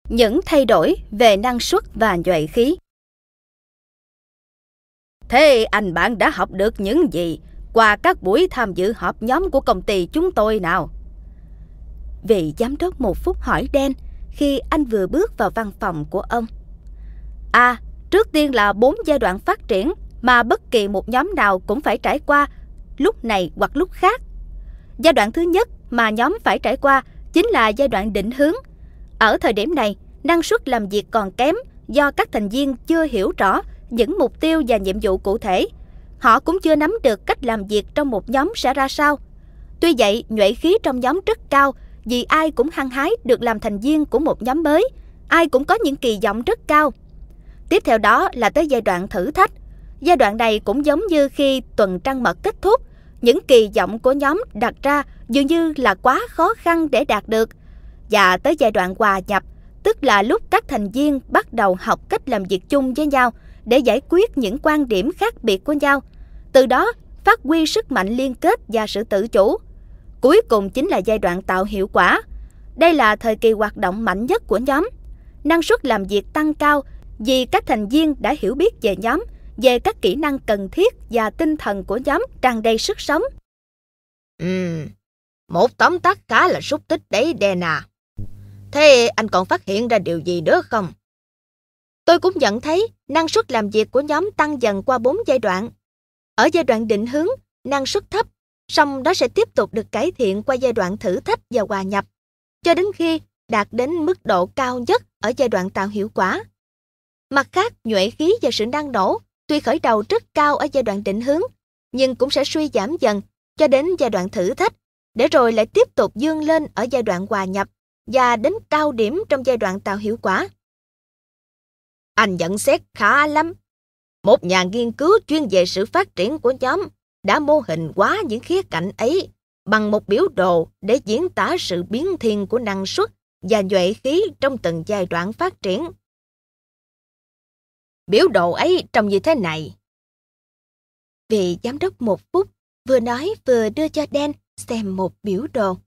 Những thay đổi về năng suất và nhuệ khí. Thế anh bạn đã học được những gì qua các buổi tham dự họp nhóm của công ty chúng tôi nào? Vị giám đốc một phút hỏi Dan khi anh vừa bước vào văn phòng của ông. Trước tiên là 4 giai đoạn phát triển mà bất kỳ một nhóm nào cũng phải trải qua lúc này hoặc lúc khác. Giai đoạn thứ nhất mà nhóm phải trải qua chính là giai đoạn định hướng. Ở thời điểm này, năng suất làm việc còn kém do các thành viên chưa hiểu rõ những mục tiêu và nhiệm vụ cụ thể. Họ cũng chưa nắm được cách làm việc trong một nhóm sẽ ra sao. Tuy vậy, nhuệ khí trong nhóm rất cao vì ai cũng hăng hái được làm thành viên của một nhóm mới. Ai cũng có những kỳ vọng rất cao. Tiếp theo đó là tới giai đoạn thử thách. Giai đoạn này cũng giống như khi tuần trăng mật kết thúc. Những kỳ vọng của nhóm đặt ra dường như là quá khó khăn để đạt được. Và tới giai đoạn hòa nhập, tức là lúc các thành viên bắt đầu học cách làm việc chung với nhau để giải quyết những quan điểm khác biệt của nhau. Từ đó, phát huy sức mạnh liên kết và sự tự chủ. Cuối cùng chính là giai đoạn tạo hiệu quả. Đây là thời kỳ hoạt động mạnh nhất của nhóm. Năng suất làm việc tăng cao vì các thành viên đã hiểu biết về nhóm, về các kỹ năng cần thiết và tinh thần của nhóm tràn đầy sức sống. Một tóm tắt khá là xúc tích đấy Dana. Thế anh còn phát hiện ra điều gì nữa không? Tôi cũng nhận thấy năng suất làm việc của nhóm tăng dần qua 4 giai đoạn. Ở giai đoạn định hướng, năng suất thấp, song đó sẽ tiếp tục được cải thiện qua giai đoạn thử thách và hòa nhập, cho đến khi đạt đến mức độ cao nhất ở giai đoạn tạo hiệu quả. Mặt khác, nhuệ khí và sự năng nổ tuy khởi đầu rất cao ở giai đoạn định hướng, nhưng cũng sẽ suy giảm dần cho đến giai đoạn thử thách, để rồi lại tiếp tục vươn lên ở giai đoạn hòa nhập và đến cao điểm trong giai đoạn tạo hiệu quả. Anh nhận xét khá lắm. Một nhà nghiên cứu chuyên về sự phát triển của nhóm đã mô hình hóa những khía cạnh ấy bằng một biểu đồ để diễn tả sự biến thiên của năng suất và nhuệ khí trong từng giai đoạn phát triển. Biểu đồ ấy trông như thế này. Vị giám đốc một phút vừa nói vừa đưa cho Dan xem một biểu đồ.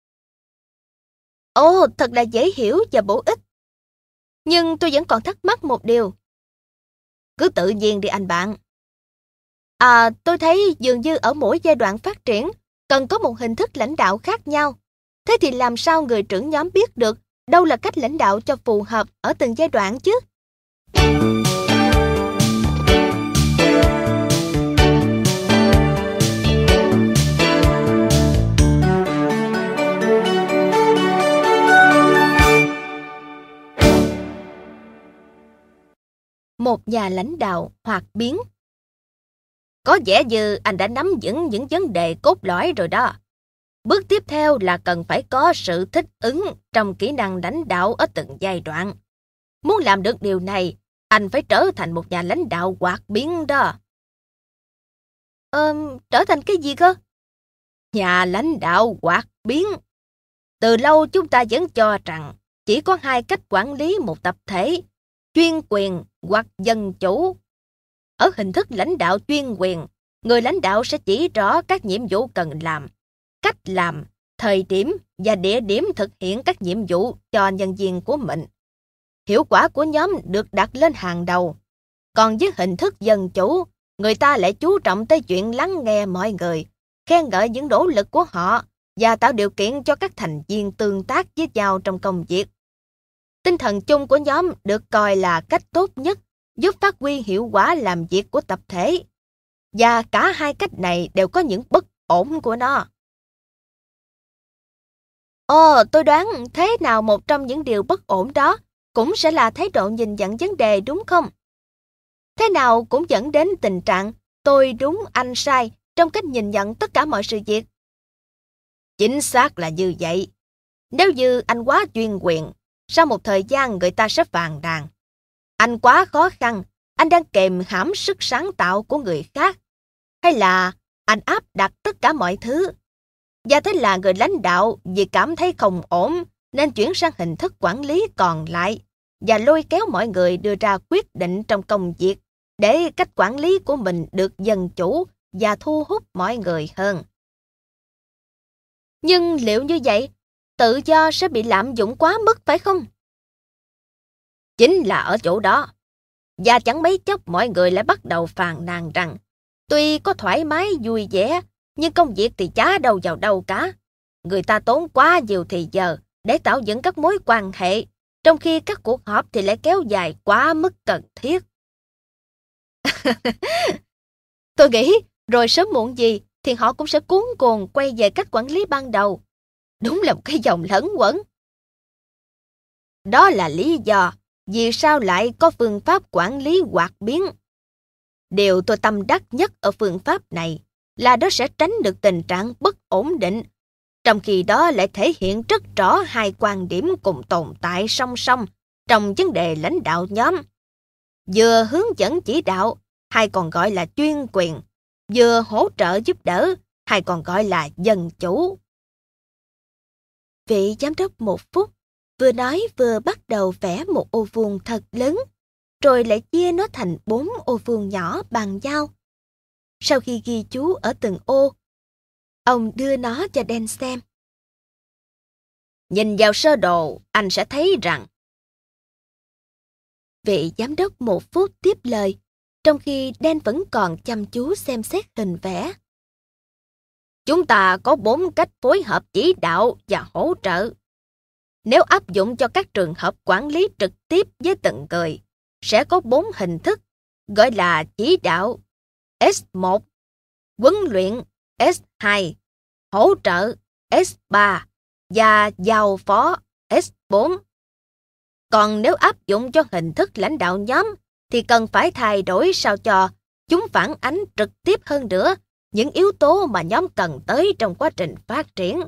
Ồ, thật là dễ hiểu và bổ ích. Nhưng tôi vẫn còn thắc mắc một điều. Cứ tự nhiên đi anh bạn. Tôi thấy dường như ở mỗi giai đoạn phát triển cần có một hình thức lãnh đạo khác nhau. Thế thì làm sao người trưởng nhóm biết được đâu là cách lãnh đạo cho phù hợp ở từng giai đoạn chứ? Một nhà lãnh đạo hoạt biến. Có vẻ như anh đã nắm vững những vấn đề cốt lõi rồi đó. Bước tiếp theo là cần phải có sự thích ứng trong kỹ năng lãnh đạo ở từng giai đoạn. Muốn làm được điều này, anh phải trở thành một nhà lãnh đạo hoạt biến đó. Trở thành cái gì cơ? Nhà lãnh đạo hoạt biến. Từ lâu chúng ta vẫn cho rằng chỉ có hai cách quản lý một tập thể, chuyên quyền hoặc dân chủ. Ở hình thức lãnh đạo chuyên quyền, người lãnh đạo sẽ chỉ rõ các nhiệm vụ cần làm, cách làm, thời điểm và địa điểm thực hiện các nhiệm vụ cho nhân viên của mình. Hiệu quả của nhóm được đặt lên hàng đầu. Còn với hình thức dân chủ, người ta lại chú trọng tới chuyện lắng nghe mọi người, khen ngợi những nỗ lực của họ và tạo điều kiện cho các thành viên tương tác với nhau trong công việc. Tinh thần chung của nhóm được coi là cách tốt nhất giúp phát huy hiệu quả làm việc của tập thể. Và cả hai cách này đều có những bất ổn của nó. Tôi đoán thế nào một trong những điều bất ổn đó cũng sẽ là thái độ nhìn nhận vấn đề, đúng không? Thế nào cũng dẫn đến tình trạng tôi đúng anh sai trong cách nhìn nhận tất cả mọi sự việc. Chính xác là như vậy. Nếu như anh quá chuyên quyền, sau một thời gian người ta sẽ phàn nàn. Anh quá khó khăn, anh đang kìm hãm sức sáng tạo của người khác. Hay là anh áp đặt tất cả mọi thứ. Và thế là người lãnh đạo vì cảm thấy không ổn nên chuyển sang hình thức quản lý còn lại và lôi kéo mọi người đưa ra quyết định trong công việc để cách quản lý của mình được dân chủ và thu hút mọi người hơn. Nhưng liệu như vậy, tự do sẽ bị lạm dụng quá mức phải không? Chính là ở chỗ đó. Và chẳng mấy chốc mọi người lại bắt đầu phàn nàn rằng tuy có thoải mái vui vẻ, nhưng công việc thì chả đâu vào đâu cả. Người ta tốn quá nhiều thời giờ để tạo dựng các mối quan hệ, trong khi các cuộc họp thì lại kéo dài quá mức cần thiết. Tôi nghĩ rồi sớm muộn gì thì họ cũng sẽ cuống cuồng quay về cách quản lý ban đầu. Đúng là một cái dòng lẫn quẩn. Đó là lý do vì sao lại có phương pháp quản lý hoạt biến. Điều tôi tâm đắc nhất ở phương pháp này là nó sẽ tránh được tình trạng bất ổn định, trong khi đó lại thể hiện rất rõ hai quan điểm cùng tồn tại song song trong vấn đề lãnh đạo nhóm. Vừa hướng dẫn chỉ đạo, hay còn gọi là chuyên quyền, vừa hỗ trợ giúp đỡ, hay còn gọi là dân chủ. Vị giám đốc một phút vừa nói vừa bắt đầu vẽ một ô vuông thật lớn, rồi lại chia nó thành 4 ô vuông nhỏ bằng nhau. Sau khi ghi chú ở từng ô, ông đưa nó cho Dan xem. Nhìn vào sơ đồ, anh sẽ thấy rằng... Vị giám đốc một phút tiếp lời, trong khi Dan vẫn còn chăm chú xem xét hình vẽ. Chúng ta có 4 cách phối hợp chỉ đạo và hỗ trợ. Nếu áp dụng cho các trường hợp quản lý trực tiếp với từng người, sẽ có 4 hình thức, gọi là chỉ đạo S1, huấn luyện S2, hỗ trợ S3 và giao phó S4. Còn nếu áp dụng cho hình thức lãnh đạo nhóm, thì cần phải thay đổi sao cho chúng phản ánh trực tiếp hơn nữa những yếu tố mà nhóm cần tới trong quá trình phát triển.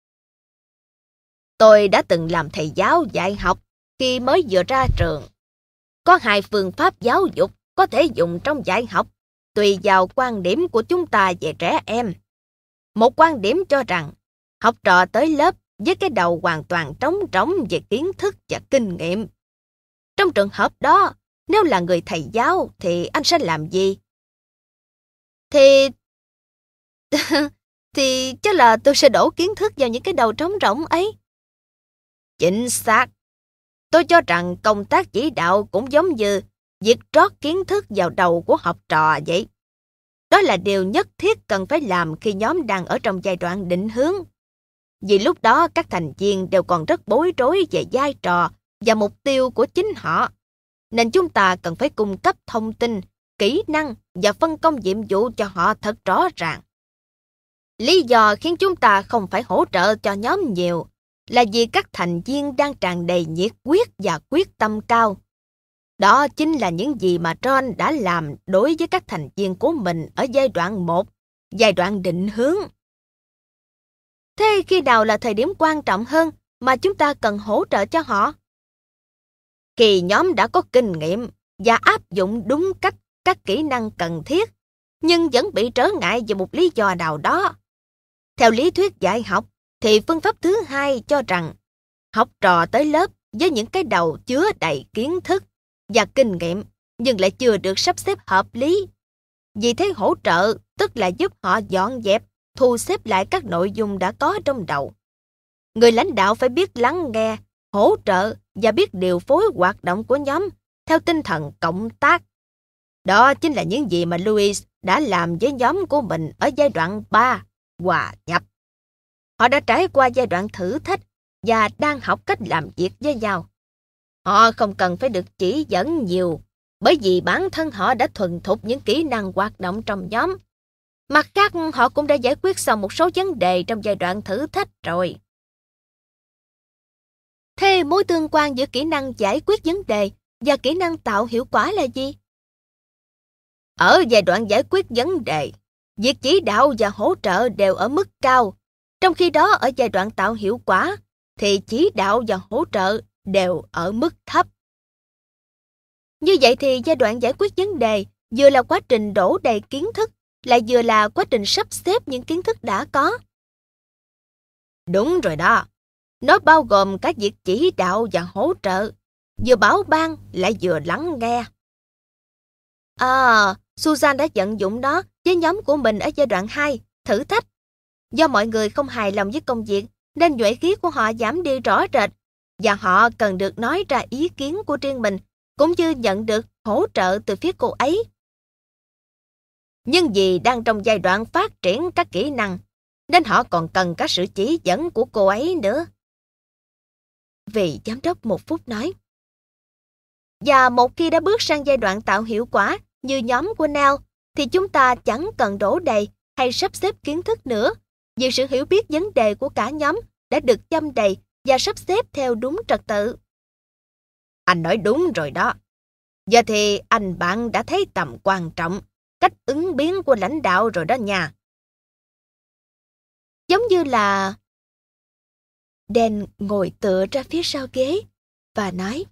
Tôi đã từng làm thầy giáo dạy học khi mới vừa ra trường. Có 2 phương pháp giáo dục có thể dùng trong dạy học, tùy vào quan điểm của chúng ta về trẻ em. Một quan điểm cho rằng học trò tới lớp với cái đầu hoàn toàn trống rỗng về kiến thức và kinh nghiệm. Trong trường hợp đó, nếu là người thầy giáo thì anh sẽ làm gì? Thì chắc là tôi sẽ đổ kiến thức vào những cái đầu trống rỗng ấy. Chính xác. Tôi cho rằng công tác chỉ đạo cũng giống như việc trót kiến thức vào đầu của học trò vậy. Đó là điều nhất thiết cần phải làm khi nhóm đang ở trong giai đoạn định hướng. Vì lúc đó các thành viên đều còn rất bối rối về vai trò và mục tiêu của chính họ. Nên chúng ta cần phải cung cấp thông tin, kỹ năng và phân công nhiệm vụ cho họ thật rõ ràng. Lý do khiến chúng ta không phải hỗ trợ cho nhóm nhiều là vì các thành viên đang tràn đầy nhiệt huyết và quyết tâm cao. Đó chính là những gì mà John đã làm đối với các thành viên của mình ở giai đoạn 1, giai đoạn định hướng. Thế khi nào là thời điểm quan trọng hơn mà chúng ta cần hỗ trợ cho họ? Khi nhóm đã có kinh nghiệm và áp dụng đúng cách các kỹ năng cần thiết, nhưng vẫn bị trở ngại vì một lý do nào đó. Theo lý thuyết dạy học, thì phương pháp thứ 2 cho rằng học trò tới lớp với những cái đầu chứa đầy kiến thức và kinh nghiệm nhưng lại chưa được sắp xếp hợp lý. Vì thế hỗ trợ tức là giúp họ dọn dẹp, thu xếp lại các nội dung đã có trong đầu. Người lãnh đạo phải biết lắng nghe, hỗ trợ và biết điều phối hoạt động của nhóm theo tinh thần cộng tác. Đó chính là những gì mà Louis đã làm với nhóm của mình ở giai đoạn 3, hòa nhập. Họ đã trải qua giai đoạn thử thách và đang học cách làm việc với nhau. Họ không cần phải được chỉ dẫn nhiều, bởi vì bản thân họ đã thuần thục những kỹ năng hoạt động trong nhóm. Mặt khác, họ cũng đã giải quyết xong một số vấn đề trong giai đoạn thử thách rồi. Thế mối tương quan giữa kỹ năng giải quyết vấn đề và kỹ năng tạo hiệu quả là gì? Ở giai đoạn giải quyết vấn đề, việc chỉ đạo và hỗ trợ đều ở mức cao, trong khi đó ở giai đoạn tạo hiệu quả thì chỉ đạo và hỗ trợ đều ở mức thấp. Như vậy thì giai đoạn giải quyết vấn đề vừa là quá trình đổ đầy kiến thức, lại vừa là quá trình sắp xếp những kiến thức đã có. Đúng rồi đó, nó bao gồm cả việc chỉ đạo và hỗ trợ, vừa bảo ban lại vừa lắng nghe. Susan đã vận dụng nó với nhóm của mình ở giai đoạn 2, thử thách. Do mọi người không hài lòng với công việc, nên nhuệ khí của họ giảm đi rõ rệt, và họ cần được nói ra ý kiến của riêng mình, cũng như nhận được hỗ trợ từ phía cô ấy. Nhưng vì đang trong giai đoạn phát triển các kỹ năng, nên họ còn cần cả sự chỉ dẫn của cô ấy nữa. Vị giám đốc 1 phút nói. Và một khi đã bước sang giai đoạn tạo hiệu quả như nhóm của Neil, thì chúng ta chẳng cần đổ đầy hay sắp xếp kiến thức nữa, vì sự hiểu biết vấn đề của cả nhóm đã được châm đầy và sắp xếp theo đúng trật tự. Anh nói đúng rồi đó. Giờ thì anh bạn đã thấy tầm quan trọng, cách ứng biến của lãnh đạo rồi đó nha. Giống như là... Dan ngồi tựa ra phía sau ghế và nói: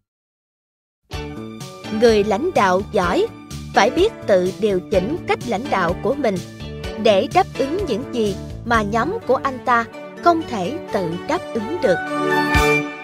người lãnh đạo giỏi phải biết tự điều chỉnh cách lãnh đạo của mình để đáp ứng những gì mà nhóm của anh ta không thể tự đáp ứng được.